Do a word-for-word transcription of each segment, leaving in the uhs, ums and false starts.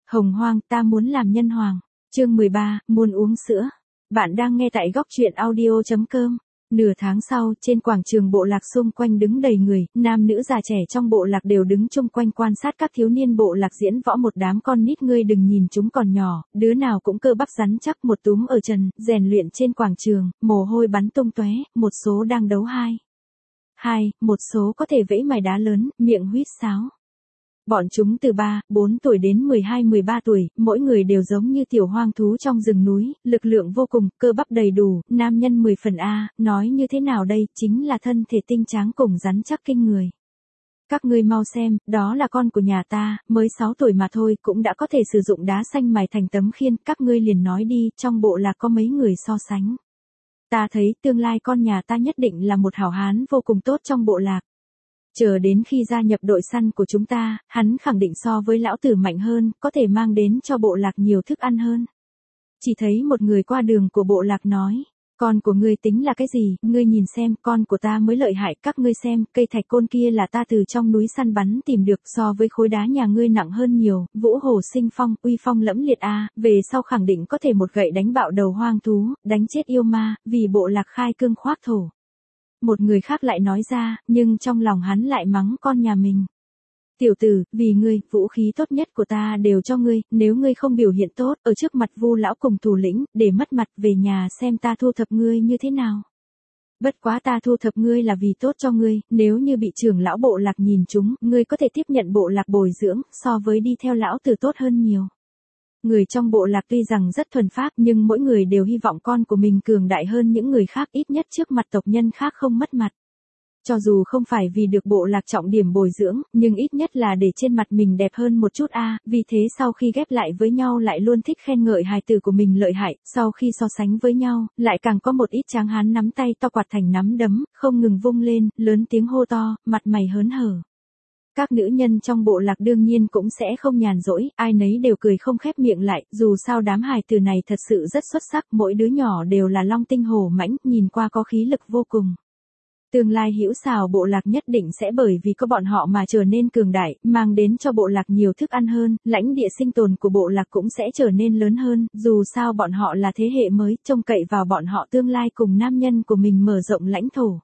Hồng hoang, ta muốn làm nhân hoàng. Chương mười ba, muốn uống sữa. Bạn đang nghe tại góc truyện audio chấm com. Nửa tháng sau, trên quảng trường bộ lạc xung quanh đứng đầy người, nam nữ già trẻ trong bộ lạc đều đứng chung quanh quan sát các thiếu niên bộ lạc diễn võ. Một đám con nít, ngươi đừng nhìn chúng còn nhỏ, đứa nào cũng cơ bắp rắn chắc, một túm ở trần, rèn luyện trên quảng trường, mồ hôi bắn tung tóe, một số đang đấu hai. Hai, một số có thể vẫy mài đá lớn, miệng huýt sáo. Bọn chúng từ ba, bốn tuổi đến mười hai, mười ba tuổi, mỗi người đều giống như tiểu hoang thú trong rừng núi, lực lượng vô cùng, cơ bắp đầy đủ, nam nhân mười phần A, nói như thế nào đây, chính là thân thể tinh tráng cùng rắn chắc kinh người. Các ngươi mau xem, đó là con của nhà ta, mới sáu tuổi mà thôi, cũng đã có thể sử dụng đá xanh mài thành tấm khiên, các ngươi liền nói đi, trong bộ lạc có mấy người so sánh. Ta thấy tương lai con nhà ta nhất định là một hảo hán vô cùng tốt trong bộ lạc. Chờ đến khi gia nhập đội săn của chúng ta, hắn khẳng định so với lão tử mạnh hơn, có thể mang đến cho bộ lạc nhiều thức ăn hơn. Chỉ thấy một người qua đường của bộ lạc nói, con của ngươi tính là cái gì, ngươi nhìn xem, con của ta mới lợi hại, các ngươi xem, cây thạch côn kia là ta từ trong núi săn bắn tìm được, so với khối đá nhà ngươi nặng hơn nhiều, vũ hồ sinh phong, uy phong lẫm liệt a, về sau khẳng định có thể một gậy đánh bạo đầu hoang thú, đánh chết yêu ma, vì bộ lạc khai cương khoác thổ. Một người khác lại nói ra, nhưng trong lòng hắn lại mắng con nhà mình. Tiểu tử, vì ngươi, vũ khí tốt nhất của ta đều cho ngươi, nếu ngươi không biểu hiện tốt, ở trước mặt Vu lão cùng thủ lĩnh, để mất mặt, về nhà xem ta thu thập ngươi như thế nào. Bất quá ta thu thập ngươi là vì tốt cho ngươi, nếu như bị trưởng lão bộ lạc nhìn chúng, ngươi có thể tiếp nhận bộ lạc bồi dưỡng, so với đi theo lão tử tốt hơn nhiều. Người trong bộ lạc tuy rằng rất thuần phác nhưng mỗi người đều hy vọng con của mình cường đại hơn những người khác, ít nhất trước mặt tộc nhân khác không mất mặt. Cho dù không phải vì được bộ lạc trọng điểm bồi dưỡng, nhưng ít nhất là để trên mặt mình đẹp hơn một chút a. À, vì thế sau khi ghép lại với nhau lại luôn thích khen ngợi hài tử của mình lợi hại, sau khi so sánh với nhau, lại càng có một ít tráng hán nắm tay to quạt thành nắm đấm, không ngừng vung lên, lớn tiếng hô to, mặt mày hớn hở. Các nữ nhân trong bộ lạc đương nhiên cũng sẽ không nhàn rỗi, ai nấy đều cười không khép miệng lại, dù sao đám hài tử này thật sự rất xuất sắc, mỗi đứa nhỏ đều là long tinh hổ mãnh, nhìn qua có khí lực vô cùng. Tương lai hữu xào bộ lạc nhất định sẽ bởi vì có bọn họ mà trở nên cường đại, mang đến cho bộ lạc nhiều thức ăn hơn, lãnh địa sinh tồn của bộ lạc cũng sẽ trở nên lớn hơn, dù sao bọn họ là thế hệ mới, trông cậy vào bọn họ tương lai cùng nam nhân của mình mở rộng lãnh thổ.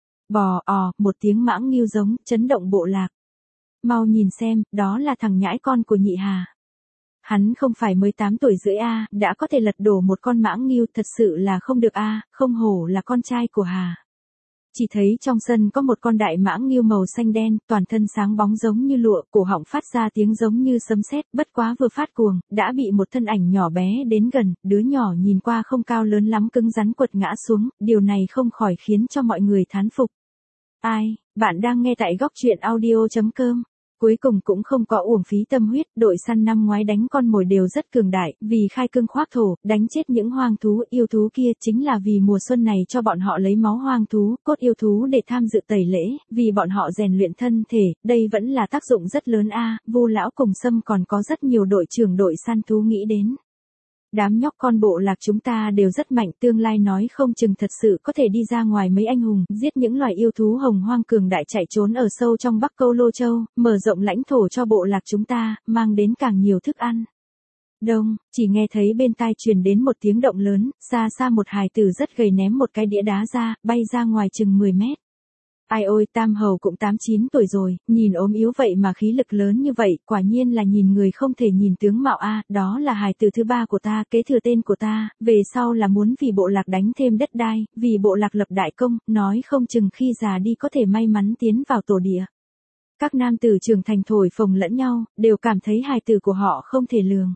Bò ò, một tiếng mãng nghiêu giống, chấn động bộ lạc. Mau nhìn xem, đó là thằng nhãi con của nhị Hà. Hắn không phải mới tám tuổi rưỡi a, đã có thể lật đổ một con mãng nghiêu, thật sự là không được a, không hổ là con trai của Hà. Chỉ thấy trong sân có một con đại mãng nghiêu màu xanh đen, toàn thân sáng bóng giống như lụa, cổ họng phát ra tiếng giống như sấm sét, bất quá vừa phát cuồng, đã bị một thân ảnh nhỏ bé đến gần, đứa nhỏ nhìn qua không cao lớn lắm cứng rắn quật ngã xuống, điều này không khỏi khiến cho mọi người thán phục. Ai, bạn đang nghe tại góc truyện audio chấm com. Cuối cùng cũng không có uổng phí tâm huyết, đội săn năm ngoái đánh con mồi đều rất cường đại, vì khai cương khoác thổ, đánh chết những hoang thú, yêu thú kia chính là vì mùa xuân này cho bọn họ lấy máu hoang thú, cốt yêu thú để tham dự tẩy lễ, vì bọn họ rèn luyện thân thể, đây vẫn là tác dụng rất lớn a. Vu lão cùng Sâm còn có rất nhiều đội trưởng đội săn thú nghĩ đến. Đám nhóc con bộ lạc chúng ta đều rất mạnh, tương lai nói không chừng thật sự có thể đi ra ngoài mấy anh hùng, giết những loài yêu thú hồng hoang cường đại chạy trốn ở sâu trong Bắc Câu Lô Châu, mở rộng lãnh thổ cho bộ lạc chúng ta, mang đến càng nhiều thức ăn. Đông, chỉ nghe thấy bên tai truyền đến một tiếng động lớn, xa xa một hài tử rất gầy ném một cái đĩa đá ra, bay ra ngoài chừng mười mét. Ai ôi, Tam Hầu cũng tám chín tuổi rồi, nhìn ốm yếu vậy mà khí lực lớn như vậy, quả nhiên là nhìn người không thể nhìn tướng mạo a, đó là hài tử thứ ba của ta, kế thừa tên của ta, về sau là muốn vì bộ lạc đánh thêm đất đai, vì bộ lạc lập đại công, nói không chừng khi già đi có thể may mắn tiến vào tổ địa. Các nam tử trưởng thành thổi phồng lẫn nhau, đều cảm thấy hài tử của họ không thể lường.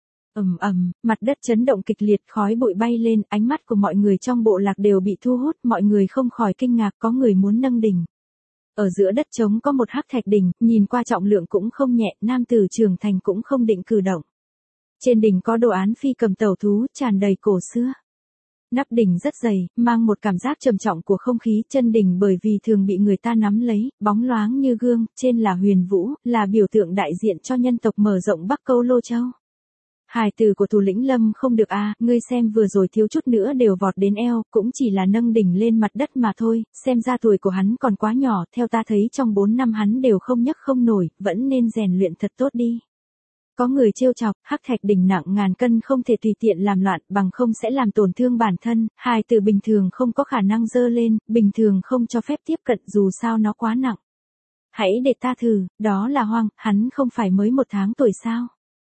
Ầm ầm, mặt đất chấn động kịch liệt, khói bụi bay lên, ánh mắt của mọi người trong bộ lạc đều bị thu hút, mọi người không khỏi kinh ngạc, có người muốn nâng đỉnh. Ở giữa đất trống có một hắc thạch đỉnh, nhìn qua trọng lượng cũng không nhẹ, nam tử trưởng thành cũng không định cử động. Trên đỉnh có đồ án phi cầm tẩu thú, tràn đầy cổ xưa. Nắp đỉnh rất dày, mang một cảm giác trầm trọng của không khí, chân đỉnh bởi vì thường bị người ta nắm lấy, bóng loáng như gương, trên là huyền vũ, là biểu tượng đại diện cho nhân tộc mở rộng Bắc Câu Lô Châu. Hài tử của thủ lĩnh Lâm không được a, à, ngươi xem vừa rồi thiếu chút nữa đều vọt đến eo, cũng chỉ là nâng đỉnh lên mặt đất mà thôi, xem ra tuổi của hắn còn quá nhỏ, theo ta thấy trong bốn năm hắn đều không nhấc không nổi, vẫn nên rèn luyện thật tốt đi. Có người trêu chọc, Hắc Thạch Đỉnh nặng ngàn cân không thể tùy tiện làm loạn, bằng không sẽ làm tổn thương bản thân, hai từ bình thường không có khả năng dơ lên, bình thường không cho phép tiếp cận dù sao nó quá nặng. Hãy để ta thử, đó là Hoang, hắn không phải mới một tháng tuổi sao?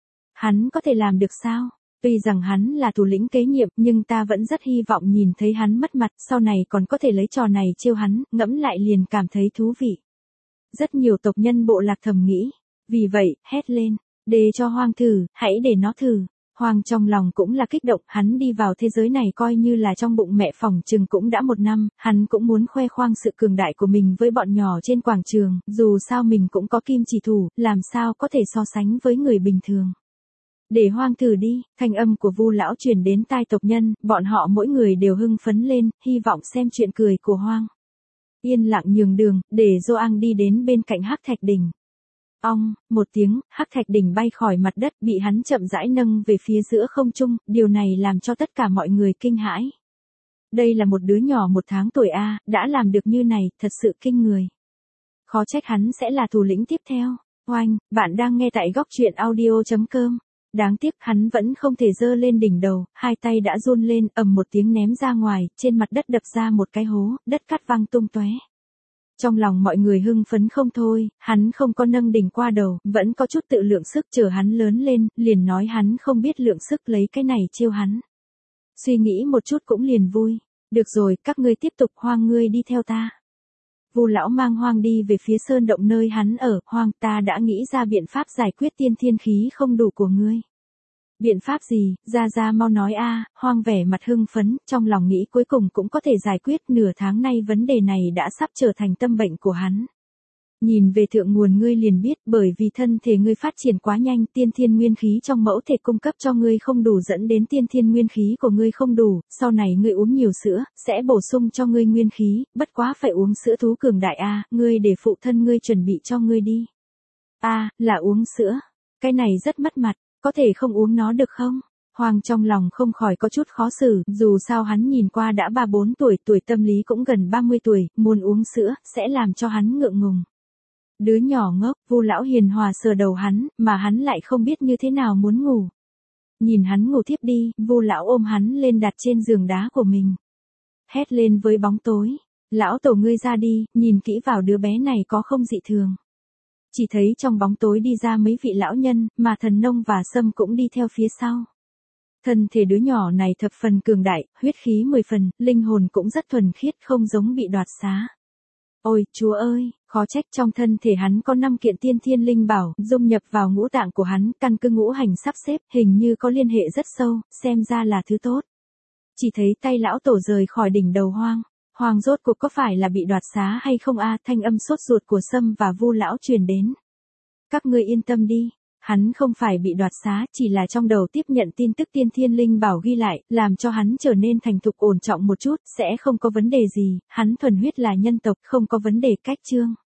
Hắn có thể làm được sao? Tuy rằng hắn là thủ lĩnh kế nhiệm, nhưng ta vẫn rất hy vọng nhìn thấy hắn mất mặt, sau này còn có thể lấy trò này trêu hắn, ngẫm lại liền cảm thấy thú vị. Rất nhiều tộc nhân bộ lạc thầm nghĩ, vì vậy, hét lên, để cho Hoang thử, hãy để nó thử. Hoang trong lòng cũng là kích động, hắn đi vào thế giới này coi như là trong bụng mẹ phỏng chừng cũng đã một năm, hắn cũng muốn khoe khoang sự cường đại của mình với bọn nhỏ trên quảng trường, dù sao mình cũng có kim chỉ thủ, làm sao có thể so sánh với người bình thường. Để Hoang thử đi, thanh âm của Vu lão truyền đến tai tộc nhân, bọn họ mỗi người đều hưng phấn lên, hy vọng xem chuyện cười của Hoang. Yên lặng nhường đường, để Gioăng đi đến bên cạnh Hắc Thạch Đỉnh. Ong, một tiếng, Hắc Thạch Đỉnh bay khỏi mặt đất bị hắn chậm rãi nâng về phía giữa không trung, điều này làm cho tất cả mọi người kinh hãi. Đây là một đứa nhỏ một tháng tuổi A, đã làm được như này, thật sự kinh người. Khó trách hắn sẽ là thủ lĩnh tiếp theo. Oanh, bạn đang nghe tại góc truyện audio chấm com. Đáng tiếc hắn vẫn không thể giơ lên đỉnh đầu, hai tay đã run lên, ầm một tiếng ném ra ngoài, trên mặt đất đập ra một cái hố, đất cát văng tung tóe. Trong lòng mọi người hưng phấn không thôi, hắn không có nâng đỉnh qua đầu, vẫn có chút tự lượng sức chờ hắn lớn lên, liền nói hắn không biết lượng sức lấy cái này trêu hắn. Suy nghĩ một chút cũng liền vui. Được rồi, các ngươi tiếp tục, Hoang ngươi đi theo ta. Vu lão mang Hoang đi về phía sơn động nơi hắn ở, Hoang ta đã nghĩ ra biện pháp giải quyết tiên thiên khí không đủ của ngươi. Biện pháp gì, ra ra mau nói a. Hoang vẻ mặt hưng phấn, trong lòng nghĩ cuối cùng cũng có thể giải quyết, nửa tháng nay vấn đề này đã sắp trở thành tâm bệnh của hắn. Nhìn về thượng nguồn ngươi liền biết, bởi vì thân thể ngươi phát triển quá nhanh, tiên thiên nguyên khí trong mẫu thể cung cấp cho ngươi không đủ dẫn đến tiên thiên nguyên khí của ngươi không đủ, sau này ngươi uống nhiều sữa, sẽ bổ sung cho ngươi nguyên khí, bất quá phải uống sữa thú cường đại a, ngươi để phụ thân ngươi chuẩn bị cho ngươi đi. A, là uống sữa. Cái này rất mất mặt, có thể không uống nó được không? Hoang trong lòng không khỏi có chút khó xử, dù sao hắn nhìn qua đã ba bốn tuổi, tuổi tâm lý cũng gần ba mươi tuổi, muốn uống sữa, sẽ làm cho hắn ngượng ngùng. Đứa nhỏ ngốc, Vu lão hiền hòa sờ đầu hắn, mà hắn lại không biết như thế nào muốn ngủ. Nhìn hắn ngủ thiếp đi, Vu lão ôm hắn lên đặt trên giường đá của mình. Hét lên với bóng tối, lão tổ ngươi ra đi, nhìn kỹ vào đứa bé này có không dị thường. Chỉ thấy trong bóng tối đi ra mấy vị lão nhân, mà Thần Nông và Sâm cũng đi theo phía sau. Thân thể đứa nhỏ này thập phần cường đại, huyết khí mười phần, linh hồn cũng rất thuần khiết, không giống bị đoạt xá. Ôi, Chúa ơi, khó trách trong thân thể hắn có năm kiện tiên thiên linh bảo, dung nhập vào ngũ tạng của hắn, căn cứ ngũ hành sắp xếp, hình như có liên hệ rất sâu, xem ra là thứ tốt. Chỉ thấy tay lão tổ rời khỏi đỉnh đầu Hoang. Hoang rốt cuộc có phải là bị đoạt xá hay không a? Thanh âm sốt ruột của Sâm và Vu lão truyền đến. Các ngươi yên tâm đi, hắn không phải bị đoạt xá, chỉ là trong đầu tiếp nhận tin tức tiên thiên linh bảo ghi lại, làm cho hắn trở nên thành thục ổn trọng một chút, sẽ không có vấn đề gì, hắn thuần huyết là nhân tộc, không có vấn đề cách chương.